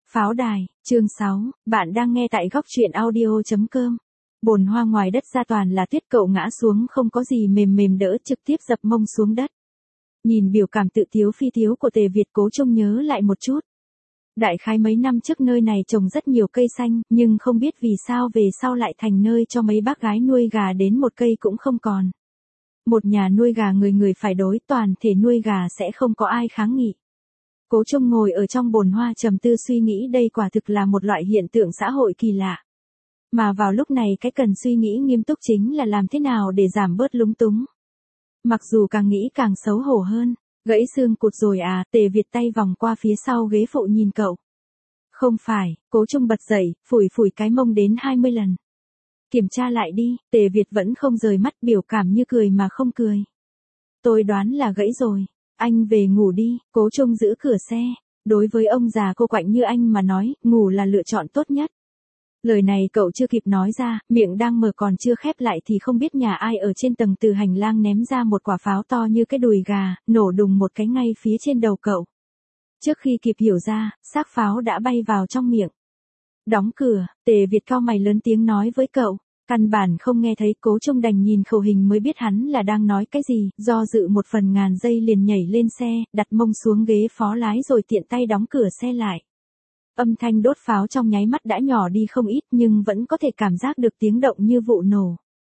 Pháo đài, chương 6, bạn đang nghe tại góc truyện audio.com. Bồn hoa ngoài đất ra toàn là tuyết, cậu ngã xuống không có gì mềm mềm đỡ, trực tiếp dập mông xuống đất. Nhìn biểu cảm tự tiếu phi tiếu của Tề Việt, Cố Trung nhớ lại một chút. Đại khái mấy năm trước nơi này trồng rất nhiều cây xanh, nhưng không biết vì sao về sau lại thành nơi cho mấy bác gái nuôi gà đến một cây cũng không còn. Một nhà nuôi gà người người phải đối, toàn thể nuôi gà sẽ không có ai kháng nghị. Cố Trung ngồi ở trong bồn hoa trầm tư suy nghĩ, đây quả thực là một loại hiện tượng xã hội kỳ lạ. Mà vào lúc này cái cần suy nghĩ nghiêm túc chính là làm thế nào để giảm bớt lúng túng. Mặc dù càng nghĩ càng xấu hổ hơn. Gãy xương cụt rồi à? Tề Việt tay vòng qua phía sau ghế phụ nhìn cậu. Không phải. Cố Trung bật dậy, phủi phủi cái mông đến 20 lần. Kiểm tra lại đi. Tề Việt vẫn không rời mắt, biểu cảm như cười mà không cười. Tôi đoán là gãy rồi. Anh về ngủ đi. Cố Trung giữ cửa xe. Đối với ông già cô quạnh như anh mà nói, ngủ là lựa chọn tốt nhất. Lời này cậu chưa kịp nói ra, miệng đang mở còn chưa khép lại thì không biết nhà ai ở trên tầng từ hành lang ném ra một quả pháo to như cái đùi gà, nổ đùng một cái ngay phía trên đầu cậu. Trước khi kịp hiểu ra, xác pháo đã bay vào trong miệng. Đóng cửa. Tề Việt cau mày lớn tiếng nói với cậu. Căn bản không nghe thấy. Cố Trung đành nhìn khẩu hình mới biết hắn là đang nói cái gì, do dự một phần ngàn giây liền nhảy lên xe, đặt mông xuống ghế phó lái rồi tiện tay đóng cửa xe lại. Âm thanh đốt pháo trong nháy mắt đã nhỏ đi không ít, nhưng vẫn có thể cảm giác được tiếng động như vụ nổ.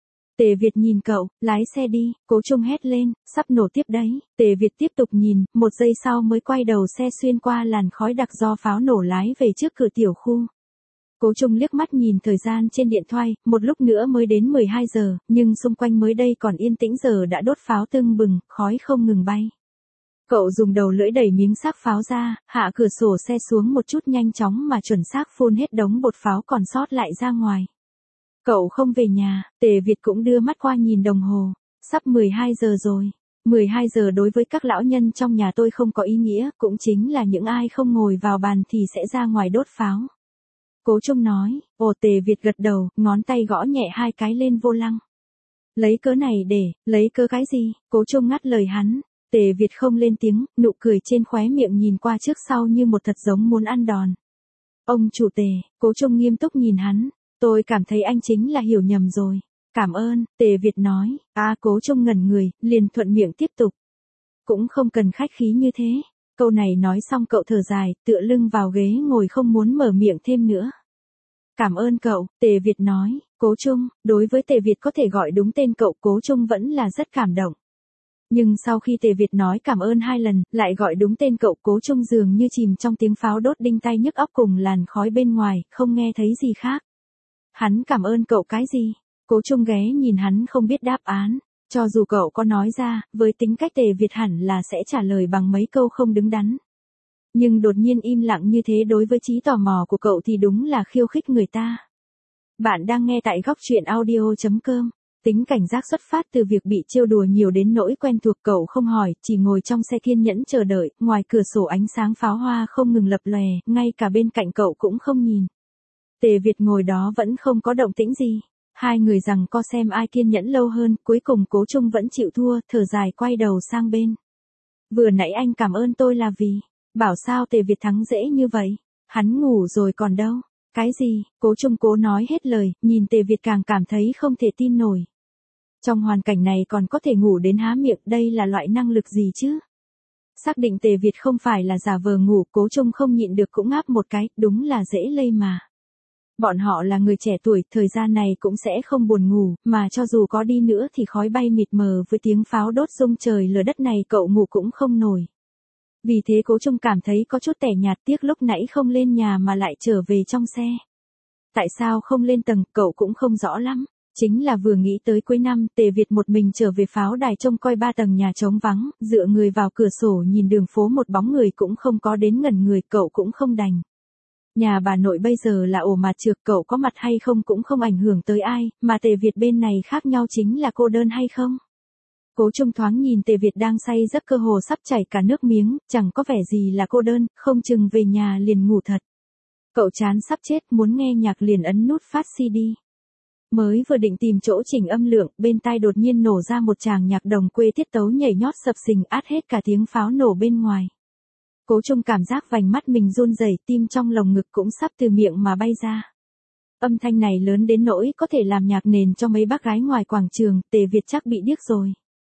Tề Việt nhìn cậu, lái xe đi. Cố Trung hét lên, sắp nổ tiếp đấy. Tề Việt tiếp tục nhìn, một giây sau mới quay đầu xe xuyên qua làn khói đặc do pháo nổ lái về trước cửa tiểu khu. Cố Trung liếc mắt nhìn thời gian trên điện thoại, một lúc nữa mới đến 12 giờ, nhưng xung quanh mới đây còn yên tĩnh, giờ đã đốt pháo tưng bừng, khói không ngừng bay. Cậu dùng đầu lưỡi đẩy miếng xác pháo ra, hạ cửa sổ xe xuống một chút, nhanh chóng mà chuẩn xác phun hết đống bột pháo còn sót lại ra ngoài. Cậu không về nhà. Tề Việt cũng đưa mắt qua nhìn đồng hồ. Sắp 12 giờ rồi. 12 giờ đối với các lão nhân trong nhà tôi không có ý nghĩa, cũng chính là những ai không ngồi vào bàn thì sẽ ra ngoài đốt pháo. Cố Trung nói. Ồ. Tề Việt gật đầu, ngón tay gõ nhẹ hai cái lên vô lăng. Lấy cớ này để, lấy cớ cái gì? Cố Trung ngắt lời hắn. Tề Việt không lên tiếng, nụ cười trên khóe miệng nhìn qua trước sau như một thật giống muốn ăn đòn. Ông chủ Tề. Cố Trung nghiêm túc nhìn hắn. Tôi cảm thấy anh chính là hiểu nhầm rồi. Cảm ơn. Tề Việt nói. Cố Trung ngẩn người, liền thuận miệng tiếp tục. Cũng không cần khách khí như thế. Câu này nói xong cậu thở dài, tựa lưng vào ghế ngồi không muốn mở miệng thêm nữa. Cảm ơn cậu. Tề Việt nói. Cố Trung. Đối với Tề Việt có thể gọi đúng tên cậu, Cố Trung vẫn là rất cảm động. Nhưng sau khi Tề Việt nói cảm ơn 2 lần, lại gọi đúng tên cậu, Cố Trung dường như chìm trong tiếng pháo đốt đinh tai nhức óc cùng làn khói bên ngoài, không nghe thấy gì khác. Hắn cảm ơn cậu cái gì? Cố Trung ghé nhìn hắn không biết đáp án. Cho dù cậu có nói ra, với tính cách Tề Việt hẳn là sẽ trả lời bằng mấy câu không đứng đắn. Nhưng đột nhiên im lặng như thế đối với trí tò mò của cậu thì đúng là khiêu khích người ta. Bạn đang nghe tại góc truyện audio.com. Tính cảnh giác xuất phát từ việc bị trêu đùa nhiều đến nỗi quen thuộc, cậu không hỏi, chỉ ngồi trong xe kiên nhẫn chờ đợi, ngoài cửa sổ ánh sáng pháo hoa không ngừng lập lòe, ngay cả bên cạnh cậu cũng không nhìn. Tề Việt ngồi đó vẫn không có động tĩnh gì. Hai người giằng co xem ai kiên nhẫn lâu hơn, cuối cùng Cố Trung vẫn chịu thua, thở dài quay đầu sang bên. Vừa nãy anh cảm ơn tôi là vì, bảo sao Tề Việt thắng dễ như vậy, hắn ngủ rồi còn đâu. Cái gì? Cố Trung cố nói hết lời, nhìn Tề Việt càng cảm thấy không thể tin nổi. Trong hoàn cảnh này còn có thể ngủ đến há miệng, đây là loại năng lực gì chứ? Xác định Tề Việt không phải là giả vờ ngủ, Cố Trung không nhịn được cũng ngáp một cái, đúng là dễ lây mà. Bọn họ là người trẻ tuổi, thời gian này cũng sẽ không buồn ngủ, mà cho dù có đi nữa thì khói bay mịt mờ với tiếng pháo đốt rung trời lở đất này cậu ngủ cũng không nổi. Vì thế Cố Trung cảm thấy có chút tẻ nhạt, tiếc lúc nãy không lên nhà mà lại trở về trong xe. Tại sao không lên tầng, cậu cũng không rõ lắm. Chính là vừa nghĩ tới cuối năm, Tề Việt một mình trở về pháo đài trông coi 3 tầng nhà trống vắng, dựa người vào cửa sổ nhìn đường phố một bóng người cũng không có, đến ngẩn người, cậu cũng không đành. Nhà bà nội bây giờ là ổ mà trược, cậu có mặt hay không cũng không ảnh hưởng tới ai, mà Tề Việt bên này khác nhau chính là cô đơn hay không. Cố Trung thoáng nhìn Tề Việt đang say giấc cơ hồ sắp chảy cả nước miếng, chẳng có vẻ gì là cô đơn, không chừng về nhà liền ngủ thật. Cậu chán sắp chết, muốn nghe nhạc liền ấn nút phát CD. Mới vừa định tìm chỗ chỉnh âm lượng, bên tai đột nhiên nổ ra một tràng nhạc đồng quê, tiết tấu nhảy nhót sập sình át hết cả tiếng pháo nổ bên ngoài. Cố Trung cảm giác vành mắt mình run rẩy, tim trong lồng ngực cũng sắp từ miệng mà bay ra. Âm thanh này lớn đến nỗi có thể làm nhạc nền cho mấy bác gái ngoài quảng trường, Tề Việt chắc bị điếc rồi.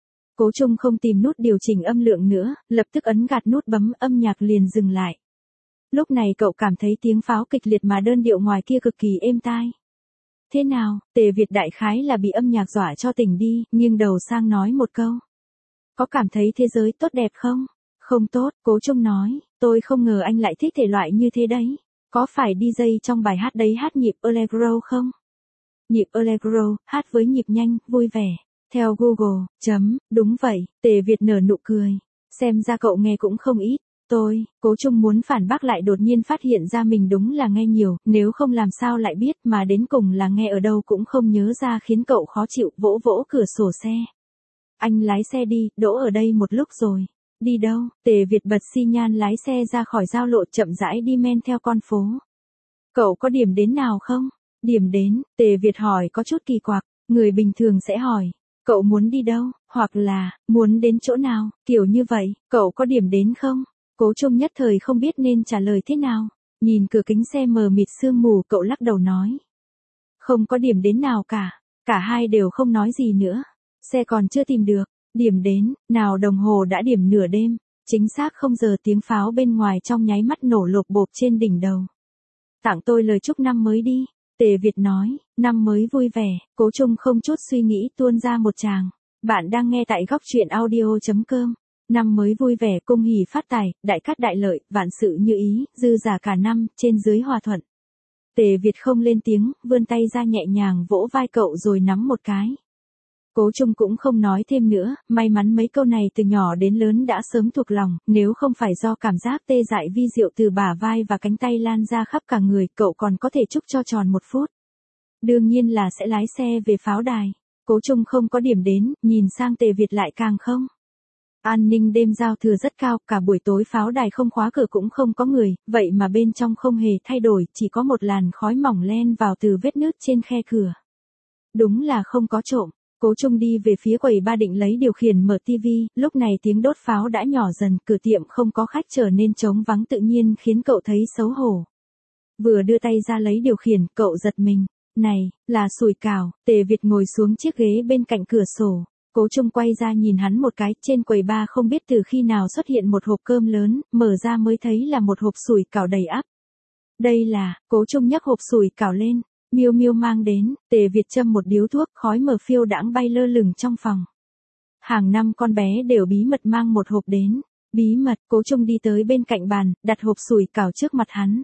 Cố Trung không tìm nút điều chỉnh âm lượng nữa, lập tức ấn gạt nút bấm, âm nhạc liền dừng lại. Lúc này cậu cảm thấy tiếng pháo kịch liệt mà đơn điệu ngoài kia cực kỳ êm tai. Thế nào, Tề Việt đại khái là bị âm nhạc dọa cho tỉnh đi, nghiêng đầu sang nói một câu. Có cảm thấy thế giới tốt đẹp không? Không tốt, Cố Trung nói, tôi không ngờ anh lại thích thể loại như thế đấy. Có phải DJ trong bài hát đấy hát nhịp Allegro không? Nhịp Allegro, hát với nhịp nhanh, vui vẻ. Theo Google, đúng vậy, Tề Việt nở nụ cười. Xem ra cậu nghe cũng không ít. Cố Trung muốn phản bác lại đột nhiên phát hiện ra mình đúng là nghe nhiều, nếu không làm sao lại biết mà đến cùng là nghe ở đâu cũng không nhớ ra khiến cậu khó chịu, vỗ vỗ cửa sổ xe. Anh lái xe đi, đỗ ở đây một lúc rồi. Đi đâu? Tề Việt bật xi nhan lái xe ra khỏi giao lộ chậm rãi đi men theo con phố. Cậu có điểm đến nào không? Điểm đến, Tề Việt hỏi có chút kỳ quặc, người bình thường sẽ hỏi. Cậu muốn đi đâu, hoặc là, muốn đến chỗ nào, kiểu như vậy, cậu có điểm đến không? Cố Trung nhất thời không biết nên trả lời thế nào. Nhìn cửa kính xe mờ mịt sương mù, cậu lắc đầu nói. Không có điểm đến nào cả hai đều không nói gì nữa. Xe còn chưa tìm được, điểm đến, nào đồng hồ đã điểm nửa đêm, chính xác 0 giờ tiếng pháo bên ngoài trong nháy mắt nổ lộp bộp trên đỉnh đầu. Tặng tôi lời chúc năm mới đi, Tề Việt nói, năm mới vui vẻ, Cố Trung không chút suy nghĩ tuôn ra một tràng. Bạn đang nghe tại góc truyện audio.com. Năm mới vui vẻ, cung hỉ phát tài, đại cát đại lợi, vạn sự như ý, dư giả cả năm, trên dưới hòa thuận. Tề Việt không lên tiếng, vươn tay ra nhẹ nhàng vỗ vai cậu rồi nắm một cái. Cố Trung cũng không nói thêm nữa, may mắn mấy câu này từ nhỏ đến lớn đã sớm thuộc lòng, nếu không phải do cảm giác tê dại vi diệu từ bả vai và cánh tay lan ra khắp cả người, cậu còn có thể chúc cho tròn 1 phút. Đương nhiên là sẽ lái xe về pháo đài. Cố Trung không có điểm đến, nhìn sang Tề Việt lại càng không. An ninh đêm giao thừa rất cao, cả buổi tối pháo đài không khóa cửa cũng không có người, vậy mà bên trong không hề thay đổi, chỉ có một làn khói mỏng len vào từ vết nứt trên khe cửa. Đúng là không có trộm. Cố Trung đi về phía quầy ba định lấy điều khiển mở tivi, lúc này tiếng đốt pháo đã nhỏ dần, cửa tiệm không có khách trở nên trống vắng tự nhiên khiến cậu thấy xấu hổ. Vừa đưa tay ra lấy điều khiển, cậu giật mình. Này, là sủi cảo. Tề Việt ngồi xuống chiếc ghế bên cạnh cửa sổ. Cố Trung quay ra nhìn hắn một cái, trên quầy ba không biết từ khi nào xuất hiện một hộp cơm lớn, mở ra mới thấy là một hộp sủi cảo đầy ắp. Đây là, Cố Trung nhấc hộp sủi cảo lên. Miêu Miêu mang đến, Tề Việt châm một điếu thuốc, khói mờ phiêu đãng bay lơ lửng trong phòng. Hàng năm con bé đều bí mật mang một hộp đến. Bí mật, Cố Trung đi tới bên cạnh bàn, đặt hộp sủi cảo trước mặt hắn.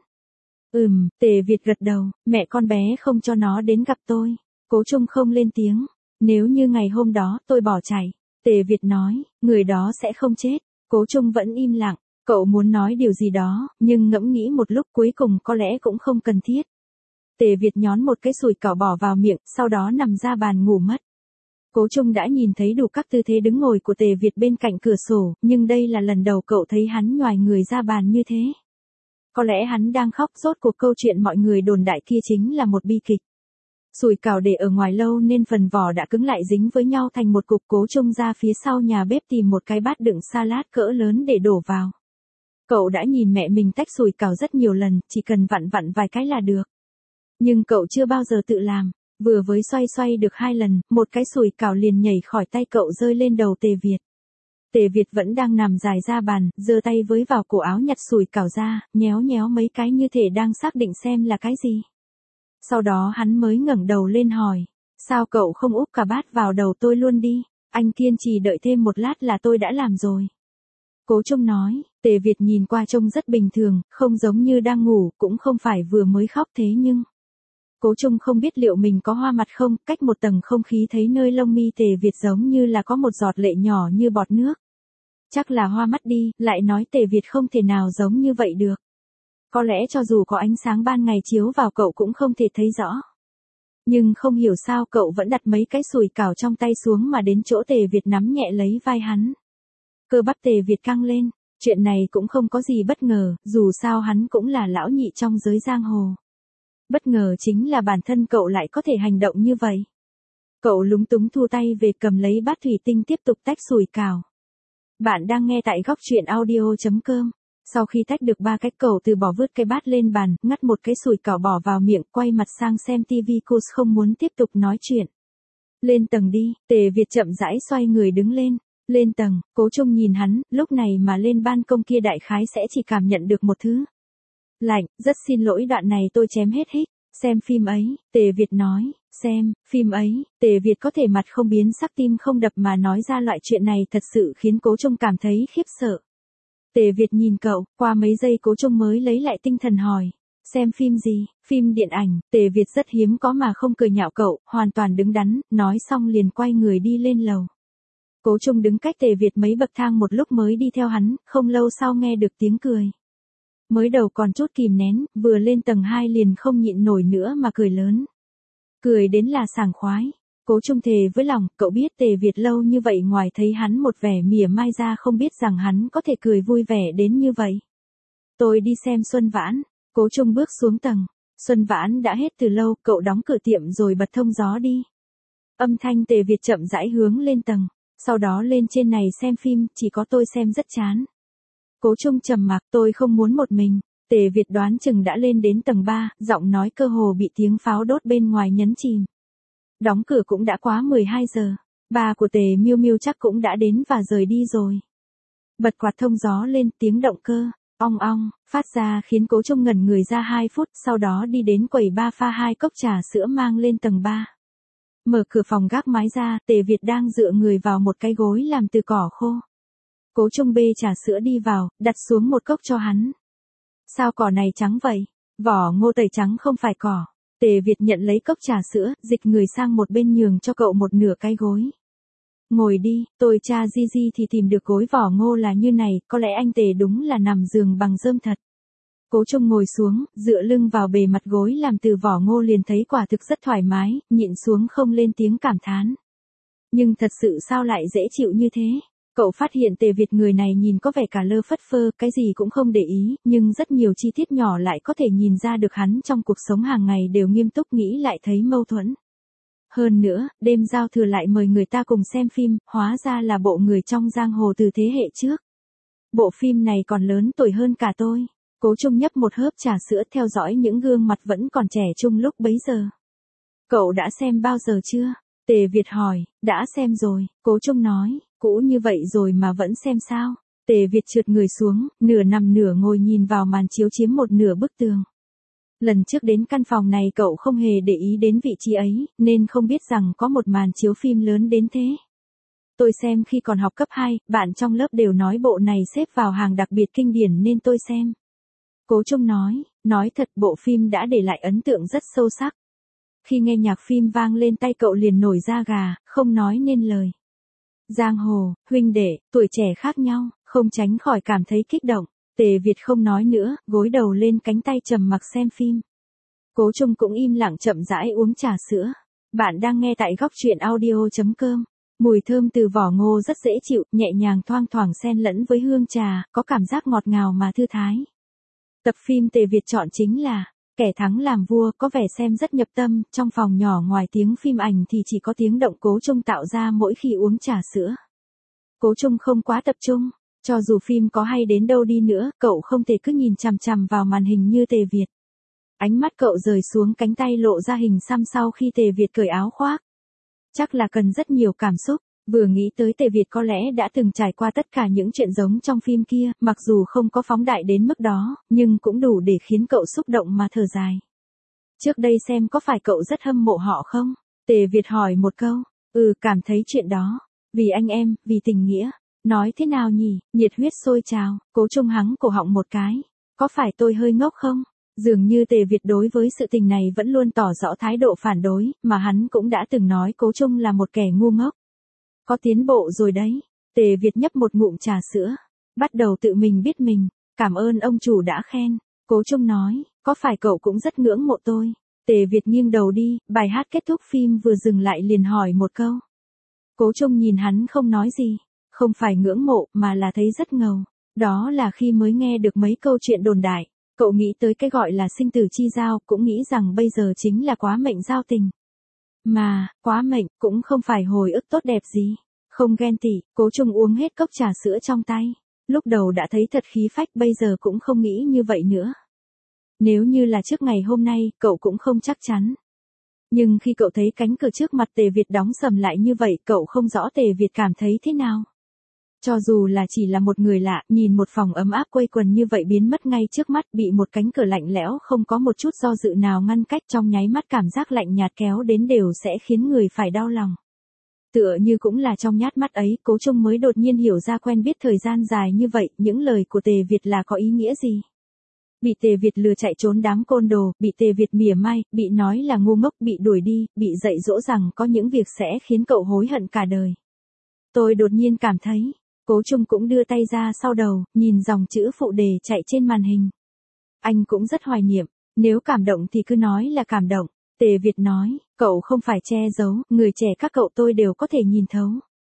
Tề Việt gật đầu, mẹ con bé không cho nó đến gặp tôi. Cố Trung không lên tiếng. Nếu như ngày hôm đó tôi bỏ chạy, Tề Việt nói, người đó sẽ không chết. Cố Trung vẫn im lặng, cậu muốn nói điều gì đó, nhưng ngẫm nghĩ một lúc cuối cùng có lẽ cũng không cần thiết. Tề Việt nhón một cái sủi cảo bỏ vào miệng, sau đó nằm ra bàn ngủ mất. Cố Trung đã nhìn thấy đủ các tư thế đứng ngồi của Tề Việt bên cạnh cửa sổ, nhưng đây là lần đầu cậu thấy hắn nhoài người ra bàn như thế. Có lẽ hắn đang khóc, rốt cuộc câu chuyện mọi người đồn đại kia chính là một bi kịch. Sủi cảo để ở ngoài lâu nên phần vỏ đã cứng lại dính với nhau thành một cục. Cố Trung ra phía sau nhà bếp tìm một cái bát đựng salad cỡ lớn để đổ vào. Cậu đã nhìn mẹ mình tách sủi cảo rất nhiều lần, chỉ cần vặn vặn vài cái là được. Nhưng cậu chưa bao giờ tự làm, vừa với xoay xoay được 2 lần, một cái sủi cảo liền nhảy khỏi tay cậu rơi lên đầu Tề Việt. Tề Việt vẫn đang nằm dài ra bàn, giơ tay với vào cổ áo nhặt sủi cảo ra, nhéo nhéo mấy cái như thể đang xác định xem là cái gì. Sau đó hắn mới ngẩng đầu lên hỏi, sao cậu không úp cả bát vào đầu tôi luôn đi, anh kiên trì đợi thêm một lát là tôi đã làm rồi. Cố Trung nói, Tề Việt nhìn qua trông rất bình thường, không giống như đang ngủ, cũng không phải vừa mới khóc thế nhưng... Cố Trung không biết liệu mình có hoa mặt không, cách một tầng không khí thấy nơi lông mi Tề Việt giống như là có một giọt lệ nhỏ như bọt nước. Chắc là hoa mắt đi, lại nói Tề Việt không thể nào giống như vậy được. Có lẽ cho dù có ánh sáng ban ngày chiếu vào cậu cũng không thể thấy rõ. Nhưng không hiểu sao cậu vẫn đặt mấy cái sủi cảo trong tay xuống mà đến chỗ Tề Việt nắm nhẹ lấy vai hắn. Cơ bắp Tề Việt căng lên, chuyện này cũng không có gì bất ngờ, dù sao hắn cũng là lão nhị trong giới giang hồ. Bất ngờ chính là bản thân cậu lại có thể hành động như vậy. Cậu lúng túng thu tay về cầm lấy bát thủy tinh tiếp tục tách sủi cảo. Bạn đang nghe tại góc truyện audio.com. Sau khi tách được 3 cái cậu từ bỏ vứt cái bát lên bàn, ngắt một cái sủi cảo bỏ vào miệng, quay mặt sang xem tivi, cô không muốn tiếp tục nói chuyện. Lên tầng đi, Tề Việt chậm rãi xoay người đứng lên. Lên tầng, Cố Trung nhìn hắn, lúc này mà lên ban công kia đại khái sẽ chỉ cảm nhận được một thứ. Lạnh, rất xin lỗi đoạn này tôi chém hết hích. Xem phim ấy, Tề Việt nói, xem, phim ấy, Tề Việt có thể mặt không biến sắc tim không đập mà nói ra loại chuyện này thật sự khiến Cố Trung cảm thấy khiếp sợ. Tề Việt nhìn cậu, qua mấy giây Cố Trung mới lấy lại tinh thần hỏi. Xem phim gì? Phim điện ảnh. Tề Việt rất hiếm có mà không cười nhạo cậu, hoàn toàn đứng đắn, nói xong liền quay người đi lên lầu. Cố Trung đứng cách Tề Việt mấy bậc thang một lúc mới đi theo hắn, không lâu sau nghe được tiếng cười. Mới đầu còn chút kìm nén, vừa lên tầng 2 liền không nhịn nổi nữa mà cười lớn. Cười đến là sảng khoái. Cố Trung thề với lòng, cậu biết Tề Việt lâu như vậy ngoài thấy hắn một vẻ mỉa mai ra không biết rằng hắn có thể cười vui vẻ đến như vậy. Tôi đi xem Xuân Vãn. Cố Trung bước xuống tầng. Xuân Vãn đã hết từ lâu, cậu đóng cửa tiệm rồi bật thông gió đi. Âm thanh Tề Việt chậm rãi hướng lên tầng. Sau đó lên trên này xem phim, chỉ có tôi xem rất chán. Cố Trung trầm mặc, tôi không muốn một mình. Tề Việt đoán chừng đã lên đến tầng 3, giọng nói cơ hồ bị tiếng pháo đốt bên ngoài nhấn chìm. Đóng cửa cũng đã quá 12 giờ. Ba của Tề Miêu Miêu chắc cũng đã đến và rời đi rồi. Bật quạt thông gió lên, tiếng động cơ, ong ong, phát ra khiến Cố Trung ngẩn người ra 2 phút, sau đó đi đến quầy ba pha 2 cốc trà sữa mang lên tầng 3. Mở cửa phòng gác mái ra, Tề Việt đang dựa người vào một cái gối làm từ cỏ khô. Cố Trung bê trà sữa đi vào, đặt xuống một cốc cho hắn. Sao cỏ này trắng vậy? Vỏ ngô tẩy trắng không phải cỏ. Tề Việt nhận lấy cốc trà sữa, dịch người sang một bên nhường cho cậu một nửa cái gối. Ngồi đi, tôi tra Gigi thì tìm được gối vỏ ngô là như này, có lẽ anh Tề đúng là nằm giường bằng rơm thật. Cố Trung ngồi xuống, dựa lưng vào bề mặt gối làm từ vỏ ngô liền thấy quả thực rất thoải mái, nhịn xuống không lên tiếng cảm thán. Nhưng thật sự sao lại dễ chịu như thế? Cậu phát hiện Tề Việt người này nhìn có vẻ cả lơ phất phơ, cái gì cũng không để ý, nhưng rất nhiều chi tiết nhỏ lại có thể nhìn ra được hắn trong cuộc sống hàng ngày đều nghiêm túc, nghĩ lại thấy mâu thuẫn. Hơn nữa, đêm giao thừa lại mời người ta cùng xem phim, hóa ra là bộ người trong giang hồ từ thế hệ trước. Bộ phim này còn lớn tuổi hơn cả tôi. Cố Trung nhấp một hớp trà sữa theo dõi những gương mặt vẫn còn trẻ trung lúc bấy giờ. Cậu đã xem bao giờ chưa? Tề Việt hỏi, đã xem rồi, Cố Trung nói, cũ như vậy rồi mà vẫn xem sao? Tề Việt trượt người xuống, nửa nằm nửa ngồi nhìn vào màn chiếu chiếm một nửa bức tường. Lần trước đến căn phòng này cậu không hề để ý đến vị trí ấy, nên không biết rằng có một màn chiếu phim lớn đến thế. Tôi xem khi còn học cấp 2, bạn trong lớp đều nói bộ này xếp vào hàng đặc biệt kinh điển nên tôi xem. Cố Trung nói thật bộ phim đã để lại ấn tượng rất sâu sắc. Khi nghe nhạc phim vang lên tay cậu liền nổi da gà, không nói nên lời. Giang hồ, huynh đệ, tuổi trẻ khác nhau, không tránh khỏi cảm thấy kích động. Tề Việt không nói nữa, gối đầu lên cánh tay trầm mặc xem phim. Cố Trung cũng im lặng chậm rãi uống trà sữa. Bạn đang nghe tại góc truyện audio.com. Mùi thơm từ vỏ ngô rất dễ chịu, nhẹ nhàng thoang thoảng xen lẫn với hương trà, có cảm giác ngọt ngào mà thư thái. Tập phim Tề Việt chọn chính là Kẻ Thắng Làm Vua, có vẻ xem rất nhập tâm, trong phòng nhỏ ngoài tiếng phim ảnh thì chỉ có tiếng động Cố Trung tạo ra mỗi khi uống trà sữa. Cố Trung không quá tập trung, cho dù phim có hay đến đâu đi nữa, cậu không thể cứ nhìn chằm chằm vào màn hình như Tề Việt. Ánh mắt cậu rời xuống cánh tay lộ ra hình xăm sau khi Tề Việt cởi áo khoác. Chắc là cần rất nhiều cảm xúc. Vừa nghĩ tới Tề Việt có lẽ đã từng trải qua tất cả những chuyện giống trong phim kia, mặc dù không có phóng đại đến mức đó, nhưng cũng đủ để khiến cậu xúc động mà thở dài. Trước đây xem có phải cậu rất hâm mộ họ không? Tề Việt hỏi một câu. Cảm thấy chuyện đó. Vì anh em, vì tình nghĩa. Nói thế nào nhỉ? Nhiệt huyết sôi trào. Cố Trung hắng cổ họng một cái. Có phải tôi hơi ngốc không? Dường như Tề Việt đối với sự tình này vẫn luôn tỏ rõ thái độ phản đối, mà hắn cũng đã từng nói Cố Trung là một kẻ ngu ngốc. Có tiến bộ rồi đấy. Tề Việt nhấp một ngụm trà sữa. Bắt đầu tự mình biết mình. Cảm ơn ông chủ đã khen. Cố Trung nói, có phải cậu cũng rất ngưỡng mộ tôi? Tề Việt nghiêng đầu đi, bài hát kết thúc phim vừa dừng lại liền hỏi một câu. Cố Trung nhìn hắn không nói gì. Không phải ngưỡng mộ mà là thấy rất ngầu. Đó là khi mới nghe được mấy câu chuyện đồn đại. Cậu nghĩ tới cái gọi là sinh tử chi giao, cũng nghĩ rằng bây giờ chính là quá mệnh giao tình. Mà, quá mệnh, cũng không phải hồi ức tốt đẹp gì. Không ghen tị, Cố Trung uống hết cốc trà sữa trong tay. Lúc đầu đã thấy thật khí phách, bây giờ cũng không nghĩ như vậy nữa. Nếu như là trước ngày hôm nay, cậu cũng không chắc chắn. Nhưng khi cậu thấy cánh cửa trước mặt Tề Việt đóng sầm lại như vậy, cậu không rõ Tề Việt cảm thấy thế nào. Cho dù là chỉ là một người lạ, nhìn một phòng ấm áp quây quần như vậy biến mất ngay trước mắt, bị một cánh cửa lạnh lẽo không có một chút do dự nào ngăn cách, trong nháy mắt cảm giác lạnh nhạt kéo đến đều sẽ khiến người phải đau lòng. Tựa như cũng là trong nhát mắt ấy, Cố Trung mới đột nhiên hiểu ra quen biết thời gian dài như vậy, những lời của Tề Việt là có ý nghĩa gì. Bị Tề Việt lừa chạy trốn đám côn đồ, bị Tề Việt mỉa mai, bị nói là ngu ngốc, bị đuổi đi, bị dạy dỗ rằng có những việc sẽ khiến cậu hối hận cả đời. Tôi đột nhiên cảm thấy, Cố Trung cũng đưa tay ra sau đầu, nhìn dòng chữ phụ đề chạy trên màn hình. Anh cũng rất hoài niệm, nếu cảm động thì cứ nói là cảm động. Tề Việt nói, cậu không phải che giấu, người trẻ các cậu tôi đều có thể nhìn thấu.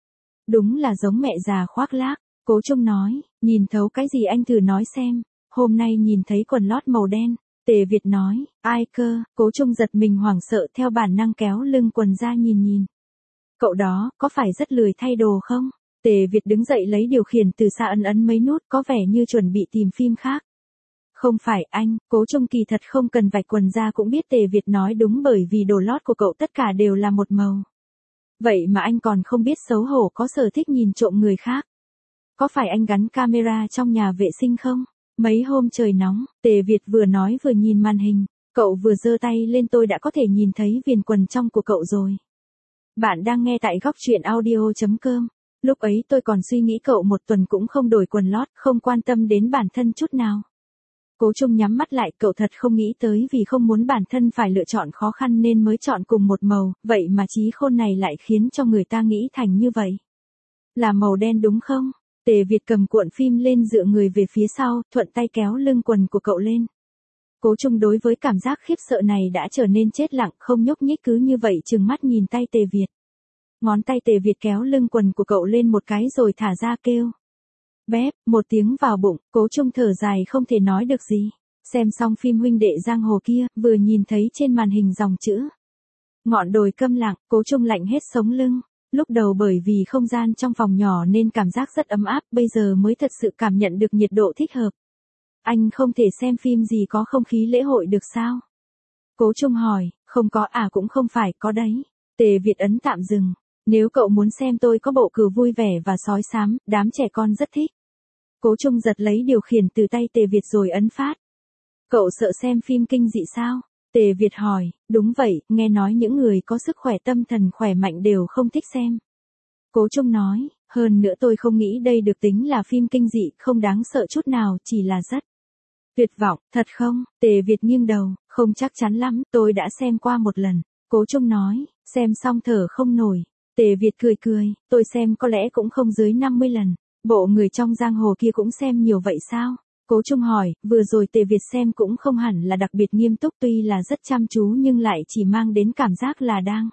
Đúng là giống mẹ già khoác lác. Cố Trung nói, nhìn thấu cái gì anh thử nói xem. Hôm nay nhìn thấy quần lót màu đen. Tề Việt nói, ai cơ. Cố Trung giật mình hoảng sợ, theo bản năng kéo lưng quần ra nhìn. Cậu đó, có phải rất lười thay đồ không? Tề Việt đứng dậy lấy điều khiển từ xa ấn mấy nút, có vẻ như chuẩn bị tìm phim khác. Không phải anh, Cố Trung kỳ thật không cần vạch quần ra cũng biết Tề Việt nói đúng, bởi vì đồ lót của cậu tất cả đều là một màu. Vậy mà anh còn không biết xấu hổ, có sở thích nhìn trộm người khác. Có phải anh gắn camera trong nhà vệ sinh không? Mấy hôm trời nóng, Tề Việt vừa nói vừa nhìn màn hình, cậu vừa giơ tay lên tôi đã có thể nhìn thấy viền quần trong của cậu rồi. Bạn đang nghe tại góc truyện audio.com. Lúc ấy tôi còn suy nghĩ cậu một tuần cũng không đổi quần lót, không quan tâm đến bản thân chút nào. Cố Trung nhắm mắt lại, cậu thật không nghĩ tới vì không muốn bản thân phải lựa chọn khó khăn nên mới chọn cùng một màu, vậy mà trí khôn này lại khiến cho người ta nghĩ thành như vậy. Là màu đen đúng không? Tề Việt cầm cuộn phim lên dựa người về phía sau, thuận tay kéo lưng quần của cậu lên. Cố Trung đối với cảm giác khiếp sợ này đã trở nên chết lặng, không nhúc nhích cứ như vậy trừng mắt nhìn tay Tề Việt. Ngón tay Tề Việt kéo lưng quần của cậu lên một cái rồi thả ra kêu. Bép, một tiếng vào bụng, Cố Trung thở dài không thể nói được gì. Xem xong phim huynh đệ giang hồ kia, vừa nhìn thấy trên màn hình dòng chữ. Ngọn đồi câm lặng, Cố Trung lạnh hết sống lưng. Lúc đầu bởi vì không gian trong phòng nhỏ nên cảm giác rất ấm áp, bây giờ mới thật sự cảm nhận được nhiệt độ thích hợp. Anh không thể xem phim gì có không khí lễ hội được sao? Cố Trung hỏi, không có à, cũng không phải, có đấy. Tề Việt ấn tạm dừng. Nếu cậu muốn xem tôi có bộ cừu vui vẻ và sói xám, đám trẻ con rất thích. Cố Trung giật lấy điều khiển từ tay Tề Việt rồi ấn phát. Cậu sợ xem phim kinh dị sao? Tề Việt hỏi, đúng vậy, nghe nói những người có sức khỏe tâm thần khỏe mạnh đều không thích xem. Cố Trung nói, hơn nữa tôi không nghĩ đây được tính là phim kinh dị, không đáng sợ chút nào, chỉ là rất tuyệt vọng, thật không? Tề Việt nghiêng đầu, không chắc chắn lắm, tôi đã xem qua một lần. Cố Trung nói, xem xong thở không nổi. Tề Việt cười, tôi xem có lẽ cũng không dưới 50 lần. Bộ người trong giang hồ kia cũng xem nhiều vậy sao? Cố Trung hỏi, vừa rồi Tề Việt xem cũng không hẳn là đặc biệt nghiêm túc, tuy là rất chăm chú nhưng lại chỉ mang đến cảm giác là đang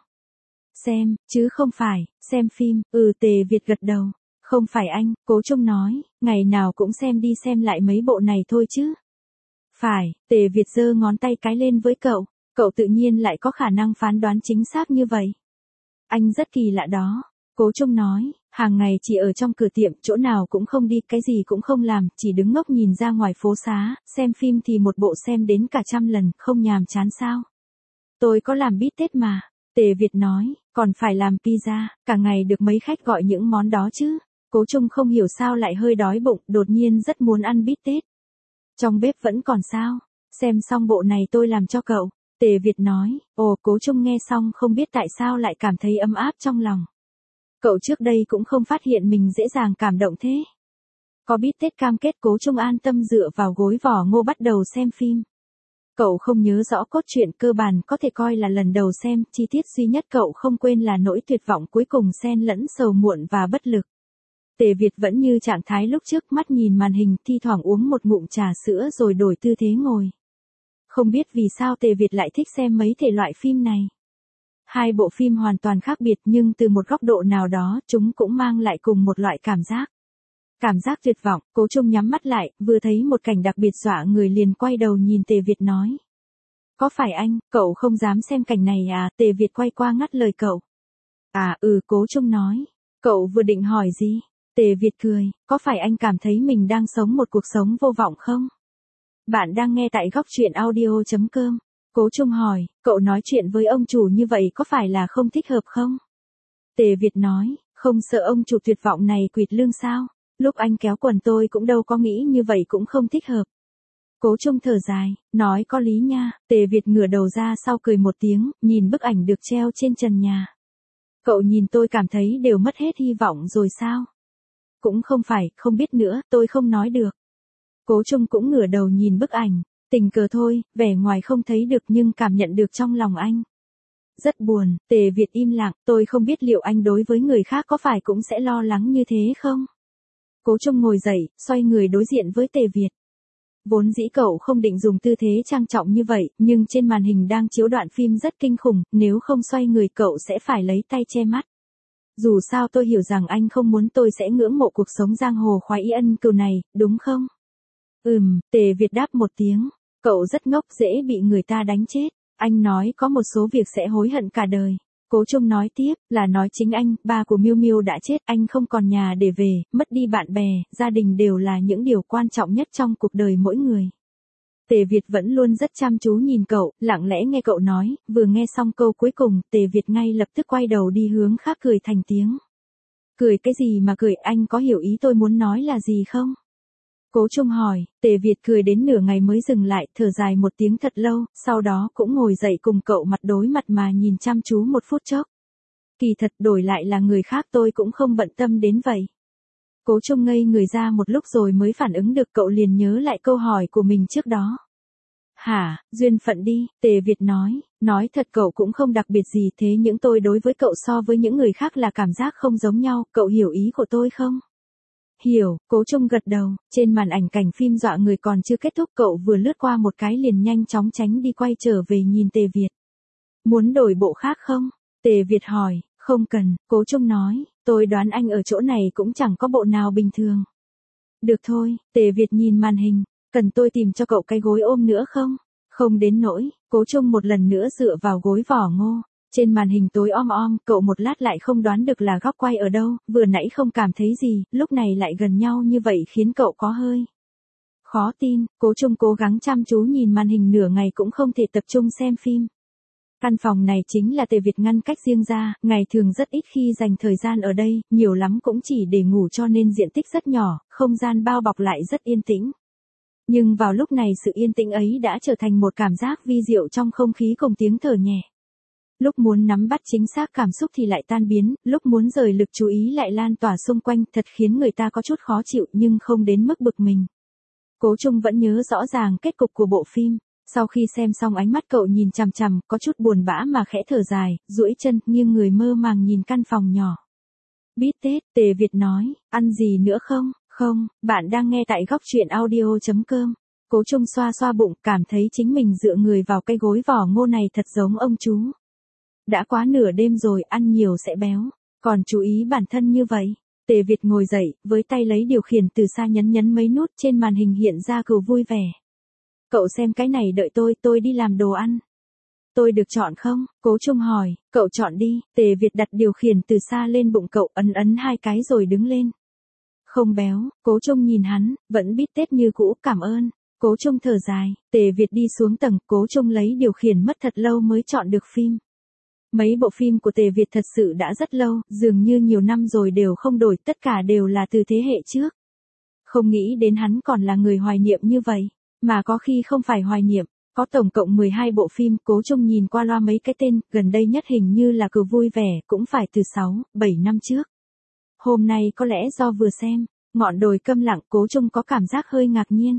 xem, chứ không phải xem phim. Tề Việt gật đầu. Không phải anh, Cố Trung nói, ngày nào cũng xem đi xem lại mấy bộ này thôi chứ. Phải, Tề Việt giơ ngón tay cái lên với cậu, cậu tự nhiên lại có khả năng phán đoán chính xác như vậy. Anh rất kỳ lạ đó. Cố Trung nói, hàng ngày chỉ ở trong cửa tiệm, chỗ nào cũng không đi, cái gì cũng không làm, chỉ đứng ngốc nhìn ra ngoài phố xá, xem phim thì một bộ xem đến cả 100 lần, không nhàm chán sao? Tôi có làm bít tết mà. Tề Việt nói, còn phải làm pizza, cả ngày được mấy khách gọi những món đó chứ. Cố Trung không hiểu sao lại hơi đói bụng, đột nhiên rất muốn ăn bít tết. Trong bếp vẫn còn sao? Xem xong bộ này tôi làm cho cậu. Tề Việt nói, Cố Trung nghe xong không biết tại sao lại cảm thấy ấm áp trong lòng. Cậu trước đây cũng không phát hiện mình dễ dàng cảm động thế. Có bít tết cam kết, Cố Trung an tâm dựa vào gối vỏ ngô bắt đầu xem phim. Cậu không nhớ rõ cốt truyện, cơ bản có thể coi là lần đầu xem, chi tiết duy nhất cậu không quên là nỗi tuyệt vọng cuối cùng xen lẫn sầu muộn và bất lực. Tề Việt vẫn như trạng thái lúc trước, mắt nhìn màn hình, thi thoảng uống một ngụm trà sữa rồi đổi tư thế ngồi. Không biết vì sao Tề Việt lại thích xem mấy thể loại phim này. Hai bộ phim hoàn toàn khác biệt nhưng từ một góc độ nào đó chúng cũng mang lại cùng một loại cảm giác. Cảm giác tuyệt vọng. Cố Trung nhắm mắt lại, vừa thấy một cảnh đặc biệt dọa người liền quay đầu nhìn Tề Việt nói. Có phải anh, cậu không dám xem cảnh này à? Tề Việt quay qua ngắt lời cậu. Cố Trung nói. Cậu vừa định hỏi gì? Tề Việt cười, có phải anh cảm thấy mình đang sống một cuộc sống vô vọng không? Bạn đang nghe tại góc truyện audio.com. Cố Trung hỏi, cậu nói chuyện với ông chủ như vậy có phải là không thích hợp không? Tề Việt nói, không sợ ông chủ tuyệt vọng này quỵt lương sao? Lúc anh kéo quần tôi cũng đâu có nghĩ như vậy cũng không thích hợp. Cố Trung thở dài, nói có lý nha. Tề Việt ngửa đầu ra sau cười một tiếng, nhìn bức ảnh được treo trên trần nhà. Cậu nhìn tôi cảm thấy đều mất hết hy vọng rồi sao? Cũng không phải, không biết nữa, tôi không nói được. Cố Trung cũng ngửa đầu nhìn bức ảnh, tình cờ thôi, vẻ ngoài không thấy được nhưng cảm nhận được trong lòng anh. Rất buồn. Tề Việt im lặng, tôi không biết liệu anh đối với người khác có phải cũng sẽ lo lắng như thế không? Cố Trung ngồi dậy, xoay người đối diện với Tề Việt. Vốn dĩ cậu không định dùng tư thế trang trọng như vậy, nhưng trên màn hình đang chiếu đoạn phim rất kinh khủng, nếu không xoay người cậu sẽ phải lấy tay che mắt. Dù sao tôi hiểu rằng anh không muốn tôi sẽ ngưỡng mộ cuộc sống giang hồ khoái y ân cừu này, đúng không? Tề Việt đáp một tiếng. Cậu rất ngốc, dễ bị người ta đánh chết. Anh nói có một số việc sẽ hối hận cả đời. Cố Trung nói tiếp, là nói chính anh, ba của Miu Miu đã chết, anh không còn nhà để về, mất đi bạn bè, gia đình đều là những điều quan trọng nhất trong cuộc đời mỗi người. Tề Việt vẫn luôn rất chăm chú nhìn cậu, lặng lẽ nghe cậu nói, vừa nghe xong câu cuối cùng, Tề Việt ngay lập tức quay đầu đi hướng khác cười thành tiếng. Cười cái gì mà cười, anh có hiểu ý tôi muốn nói là gì không? Cố Trung hỏi, Tề Việt cười đến nửa ngày mới dừng lại, thở dài một tiếng thật lâu, sau đó cũng ngồi dậy cùng cậu mặt đối mặt mà nhìn chăm chú một phút chốc. Kỳ thật đổi lại là người khác tôi cũng không bận tâm đến vậy. Cố Trung ngây người ra một lúc rồi mới phản ứng được, cậu liền nhớ lại câu hỏi của mình trước đó. Hả, duyên phận đi, Tề Việt nói thật cậu cũng không đặc biệt gì, thế nhưng tôi đối với cậu so với những người khác là cảm giác không giống nhau, cậu hiểu ý của tôi không? Hiểu. Cố Trung gật đầu, trên màn ảnh cảnh phim dọa người còn chưa kết thúc, cậu vừa lướt qua một cái liền nhanh chóng tránh đi, quay trở về nhìn Tề Việt. Muốn đổi bộ khác không? Tề Việt hỏi. Không cần, Cố Trung nói, tôi đoán anh ở chỗ này cũng chẳng có bộ nào bình thường. Được thôi. Tề Việt nhìn màn hình, cần tôi tìm cho cậu cái gối ôm nữa không? Không đến nỗi. Cố Trung một lần nữa dựa vào gối vỏ ngô. Trên màn hình tối om, cậu một lát lại không đoán được là góc quay ở đâu, vừa nãy không cảm thấy gì, lúc này lại gần nhau như vậy khiến cậu có hơi khó tin. Cố Trung cố gắng chăm chú nhìn màn hình nửa ngày cũng không thể tập trung xem phim. Căn phòng này chính là Tề Việt ngăn cách riêng ra, ngày thường rất ít khi dành thời gian ở đây, nhiều lắm cũng chỉ để ngủ cho nên diện tích rất nhỏ, không gian bao bọc lại rất yên tĩnh. Nhưng vào lúc này sự yên tĩnh ấy đã trở thành một cảm giác vi diệu trong không khí cùng tiếng thở nhẹ. Lúc muốn nắm bắt chính xác cảm xúc thì lại tan biến, lúc muốn rời lực chú ý lại lan tỏa xung quanh, thật khiến người ta có chút khó chịu nhưng không đến mức bực mình. Cố Trung vẫn nhớ rõ ràng kết cục của bộ phim. Sau khi xem xong ánh mắt cậu nhìn chằm chằm, có chút buồn bã mà khẽ thở dài, duỗi chân, nghiêng người mơ màng nhìn căn phòng nhỏ. Bít tết, Tề Việt nói, ăn gì nữa không? Không, bạn đang nghe tại góc truyện audio.com. Cố Trung xoa xoa bụng, cảm thấy chính mình dựa người vào cây gối vỏ ngô này thật giống ông chú. Đã quá nửa đêm rồi, ăn nhiều sẽ béo, còn chú ý bản thân như vậy. Tề Việt ngồi dậy, với tay lấy điều khiển từ xa nhấn mấy nút, trên màn hình hiện ra cừu vui vẻ. Cậu xem cái này đợi tôi đi làm đồ ăn. Tôi được chọn không? Cố Trung hỏi, cậu chọn đi. Tề Việt đặt điều khiển từ xa lên bụng cậu, ấn hai cái rồi đứng lên. Không béo. Cố Trung nhìn hắn, vẫn bít tết như cũ, cảm ơn. Cố Trung thở dài. Tề Việt đi xuống tầng, Cố Trung lấy điều khiển mất thật lâu mới chọn được phim. Mấy bộ phim của Tề Việt thật sự đã rất lâu, dường như nhiều năm rồi đều không đổi, tất cả đều là từ thế hệ trước. Không nghĩ đến hắn còn là người hoài niệm như vậy, mà có khi không phải hoài niệm. Có tổng cộng 12 bộ phim, Cố Trung nhìn qua loa mấy cái tên, gần đây nhất hình như là Cừu vui vẻ, cũng phải từ 7 năm trước. Hôm nay có lẽ do vừa xem, Ngọn đồi câm lặng, Cố Trung có cảm giác hơi ngạc nhiên.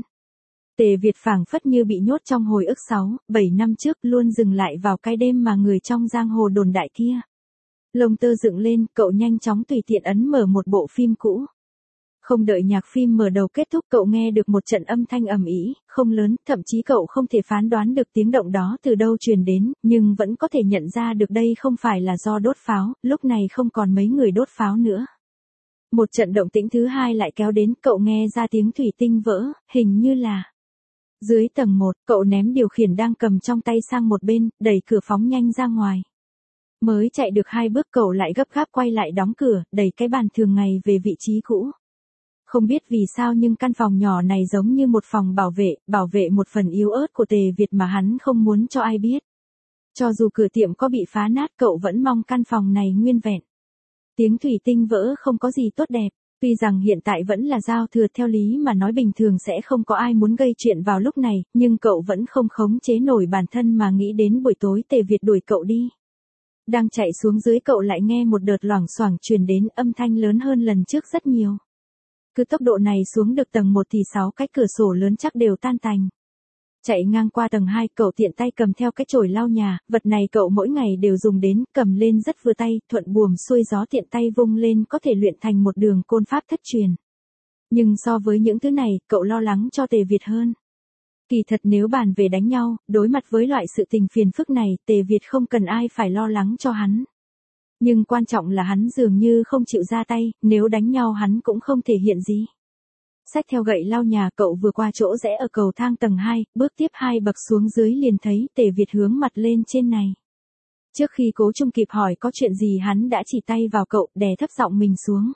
Tề Việt phảng phất như bị nhốt trong hồi ức 7 năm trước, luôn dừng lại vào cái đêm mà người trong giang hồ đồn đại kia. Lông tơ dựng lên, cậu nhanh chóng tùy tiện ấn mở một bộ phim cũ. Không đợi nhạc phim mở đầu kết thúc, cậu nghe được một trận âm thanh ầm ĩ, không lớn, thậm chí cậu không thể phán đoán được tiếng động đó từ đâu truyền đến, nhưng vẫn có thể nhận ra được đây không phải là do đốt pháo, lúc này không còn mấy người đốt pháo nữa. Một trận động tĩnh thứ hai lại kéo đến, cậu nghe ra tiếng thủy tinh vỡ, hình như là dưới tầng 1, cậu ném điều khiển đang cầm trong tay sang một bên, đẩy cửa phóng nhanh ra ngoài. Mới chạy được 2 bước cậu lại gấp gáp quay lại đóng cửa, đẩy cái bàn thường ngày về vị trí cũ. Không biết vì sao nhưng căn phòng nhỏ này giống như một phòng bảo vệ một phần yếu ớt của Tề Việt mà hắn không muốn cho ai biết. Cho dù cửa tiệm có bị phá nát cậu vẫn mong căn phòng này nguyên vẹn. Tiếng thủy tinh vỡ không có gì tốt đẹp, tuy rằng hiện tại vẫn là giao thừa theo lý mà nói bình thường sẽ không có ai muốn gây chuyện vào lúc này, nhưng cậu vẫn không khống chế nổi bản thân mà nghĩ đến buổi tối Tề Việt đuổi cậu đi. Đang chạy xuống dưới cậu lại nghe một đợt loảng xoảng truyền đến, âm thanh lớn hơn lần trước rất nhiều. Cứ tốc độ này xuống được tầng 1 thì 6 cái cửa sổ lớn chắc đều tan tành. Chạy ngang qua tầng 2, cậu tiện tay cầm theo cái chổi lau nhà, vật này cậu mỗi ngày đều dùng đến, cầm lên rất vừa tay, thuận buồm xuôi gió tiện tay vung lên có thể luyện thành một đường côn pháp thất truyền. Nhưng so với những thứ này, cậu lo lắng cho Tề Việt hơn. Kỳ thật nếu bàn về đánh nhau, đối mặt với loại sự tình phiền phức này, Tề Việt không cần ai phải lo lắng cho hắn. Nhưng quan trọng là hắn dường như không chịu ra tay, nếu đánh nhau hắn cũng không thể hiện gì. Xách theo gậy lau nhà cậu vừa qua chỗ rẽ ở cầu thang tầng 2, bước tiếp 2 bậc xuống dưới liền thấy Tề Việt hướng mặt lên trên này. Trước khi Cố Trung kịp hỏi có chuyện gì hắn đã chỉ tay vào cậu, đè thấp giọng mình xuống.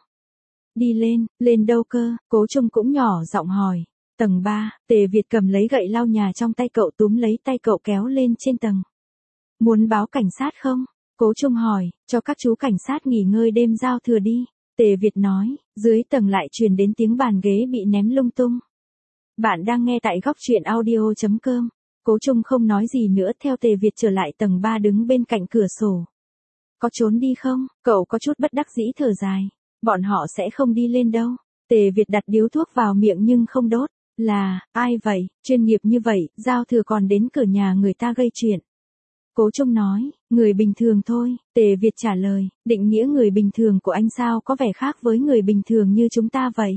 Đi lên đâu cơ? Cố Trung cũng nhỏ giọng hỏi. Tầng 3, Tề Việt cầm lấy gậy lau nhà trong tay cậu túm lấy tay cậu kéo lên trên tầng. Muốn báo cảnh sát không? Cố Trung hỏi, cho các chú cảnh sát nghỉ ngơi đêm giao thừa đi. Tề Việt nói, dưới tầng lại truyền đến tiếng bàn ghế bị ném lung tung. Bạn đang nghe tại góc truyện audio.com. Cố Trung không nói gì nữa theo Tề Việt trở lại tầng 3 đứng bên cạnh cửa sổ. Có trốn đi không? Cậu có chút bất đắc dĩ thở dài. Bọn họ sẽ không đi lên đâu. Tề Việt đặt điếu thuốc vào miệng nhưng không đốt. Là, ai vậy? Chuyên nghiệp như vậy, giao thừa còn đến cửa nhà người ta gây chuyện. Cố Trung nói, người bình thường thôi. Tề Việt trả lời, định nghĩa người bình thường của anh sao có vẻ khác với người bình thường như chúng ta vậy.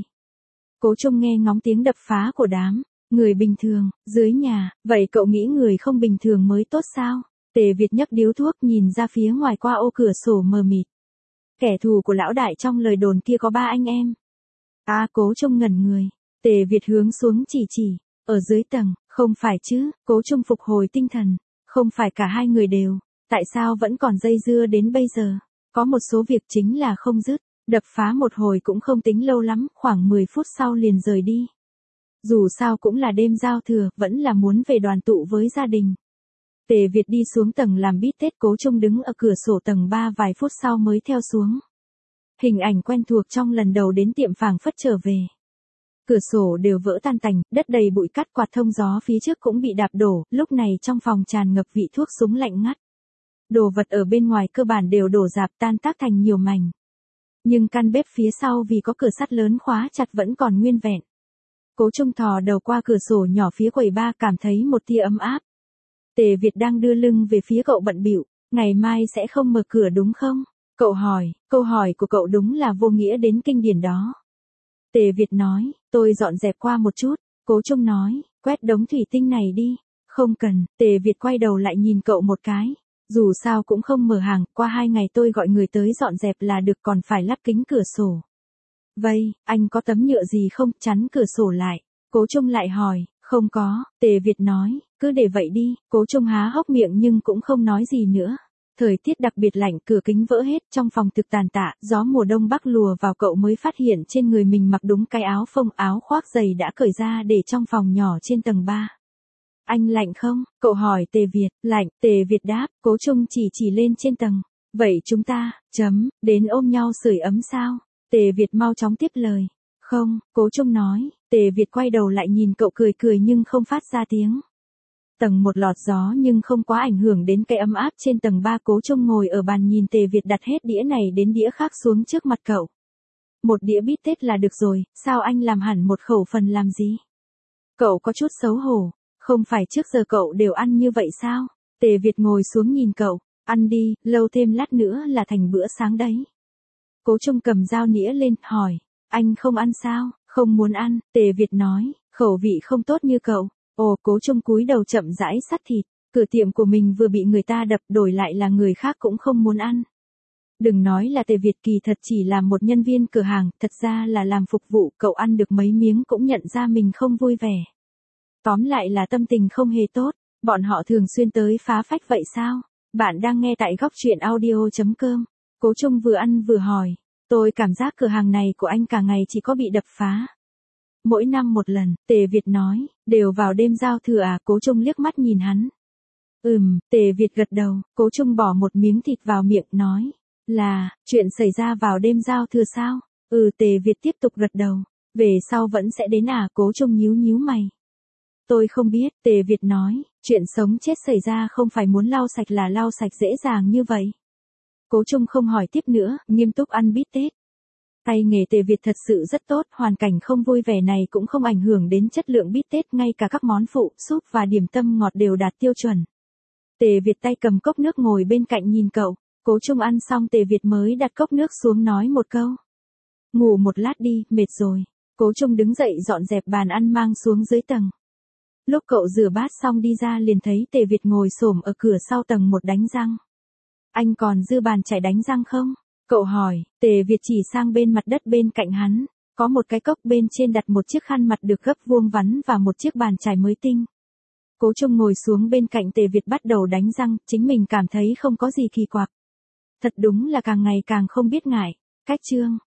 Cố Trung nghe ngóng tiếng đập phá của đám. Người bình thường, dưới nhà, vậy cậu nghĩ người không bình thường mới tốt sao? Tề Việt nhấc điếu thuốc nhìn ra phía ngoài qua ô cửa sổ mờ mịt. Kẻ thù của lão đại trong lời đồn kia có 3 anh em. Cố Trung ngẩn người. Tề Việt hướng xuống chỉ, ở dưới tầng, không phải chứ? Cố Trung phục hồi tinh thần. Không phải cả hai người đều, tại sao vẫn còn dây dưa đến bây giờ? Có một số việc chính là không dứt, đập phá một hồi cũng không tính lâu lắm, khoảng 10 phút sau liền rời đi. Dù sao cũng là đêm giao thừa, vẫn là muốn về đoàn tụ với gia đình. Tề Việt đi xuống tầng làm bít tết, Cố Trung đứng ở cửa sổ tầng 3 vài phút sau mới theo xuống. Hình ảnh quen thuộc trong lần đầu đến tiệm phảng phất trở về. Cửa sổ đều vỡ tan tành, đất đầy bụi cát, quạt thông gió phía trước cũng bị đạp đổ, lúc này trong phòng tràn ngập vị thuốc súng lạnh ngắt. Đồ vật ở bên ngoài cơ bản đều đổ rạp tan tác thành nhiều mảnh. Nhưng căn bếp phía sau vì có cửa sắt lớn khóa chặt vẫn còn nguyên vẹn. Cố Trung thò đầu qua cửa sổ nhỏ phía quầy bar cảm thấy một tia ấm áp. Tề Việt đang đưa lưng về phía cậu bận bịu, ngày mai sẽ không mở cửa đúng không? Cậu hỏi, câu hỏi của cậu đúng là vô nghĩa đến kinh điển đó. Tề Việt nói, tôi dọn dẹp qua một chút. Cố Trung nói, quét đống thủy tinh này đi. Không cần. Tề Việt quay đầu lại nhìn cậu một cái. Dù sao cũng không mở hàng, qua 2 ngày tôi gọi người tới dọn dẹp là được, còn phải lắp kính cửa sổ. Vậy, anh có tấm nhựa gì không, chắn cửa sổ lại? Cố Trung lại hỏi, không có. Tề Việt nói, cứ để vậy đi. Cố Trung há hốc miệng nhưng cũng không nói gì nữa. Thời tiết đặc biệt lạnh, cửa kính vỡ hết, trong phòng thực tàn tạ, gió mùa đông bắc lùa vào, cậu mới phát hiện trên người mình mặc đúng cái áo phông, áo khoác dày đã cởi ra để trong phòng nhỏ trên tầng 3. Anh lạnh không? Cậu hỏi Tề Việt. Lạnh. Tề Việt đáp. Cố Trung chỉ lên trên tầng. Vậy chúng ta, đến ôm nhau sưởi ấm sao? Tề Việt mau chóng tiếp lời. Không, Cố Trung nói. Tề Việt quay đầu lại nhìn cậu cười nhưng không phát ra tiếng. Tầng 1 lọt gió nhưng không quá ảnh hưởng đến cái ấm áp trên tầng 3. Cố Trung ngồi ở bàn nhìn Tề Việt đặt hết đĩa này đến đĩa khác xuống trước mặt cậu. Một đĩa bít tết là được rồi, sao anh làm hẳn một khẩu phần làm gì? Cậu có chút xấu hổ, không phải trước giờ cậu đều ăn như vậy sao? Tề Việt ngồi xuống nhìn cậu, ăn đi, lâu thêm lát nữa là thành bữa sáng đấy. Cố Trung cầm dao nĩa lên, hỏi, anh không ăn sao? Không muốn ăn. Tề Việt nói, khẩu vị không tốt như cậu. Cố Trung cúi đầu chậm rãi xắt thịt, cửa tiệm của mình vừa bị người ta đập, đổi lại là người khác cũng không muốn ăn. Đừng nói là Tề Việt, kỳ thật chỉ là một nhân viên cửa hàng, thật ra là làm phục vụ, cậu ăn được mấy miếng cũng nhận ra mình không vui vẻ. Tóm lại là tâm tình không hề tốt, bọn họ thường xuyên tới phá phách vậy sao? Bạn đang nghe tại góc truyện audio.com. Cố Trung vừa ăn vừa hỏi. Tôi cảm giác cửa hàng này của anh cả ngày chỉ có bị đập phá. Mỗi năm một lần, Tề Việt nói, đều vào đêm giao thừa à? Cố Trung liếc mắt nhìn hắn. Tề Việt gật đầu, Cố Trung bỏ một miếng thịt vào miệng nói. Là, chuyện xảy ra vào đêm giao thừa sao? Tề Việt tiếp tục gật đầu. Về sau vẫn sẽ đến à? Cố Trung nhíu nhíu mày. Tôi không biết, Tề Việt nói, chuyện sống chết xảy ra không phải muốn lau sạch là lau sạch dễ dàng như vậy. Cố Trung không hỏi tiếp nữa, nghiêm túc ăn bít tết. Tay nghề Tề Việt thật sự rất tốt, hoàn cảnh không vui vẻ này cũng không ảnh hưởng đến chất lượng bít tết, ngay cả các món phụ, súp và điểm tâm ngọt đều đạt tiêu chuẩn. Tề Việt tay cầm cốc nước ngồi bên cạnh nhìn cậu, Cố Trung ăn xong Tề Việt mới đặt cốc nước xuống nói một câu. Ngủ một lát đi, mệt rồi. Cố Trung đứng dậy dọn dẹp bàn ăn mang xuống dưới tầng. Lúc cậu rửa bát xong đi ra liền thấy Tề Việt ngồi xổm ở cửa sau tầng một đánh răng. Anh còn dư bàn chải đánh răng không? Cậu hỏi, Tề Việt chỉ sang bên mặt đất bên cạnh hắn, có một cái cốc bên trên đặt một chiếc khăn mặt được gấp vuông vắn và một chiếc bàn chải mới tinh. Cố Trung ngồi xuống bên cạnh Tề Việt bắt đầu đánh răng, chính mình cảm thấy không có gì kỳ quặc. Thật đúng là càng ngày càng không biết ngại. Cách chương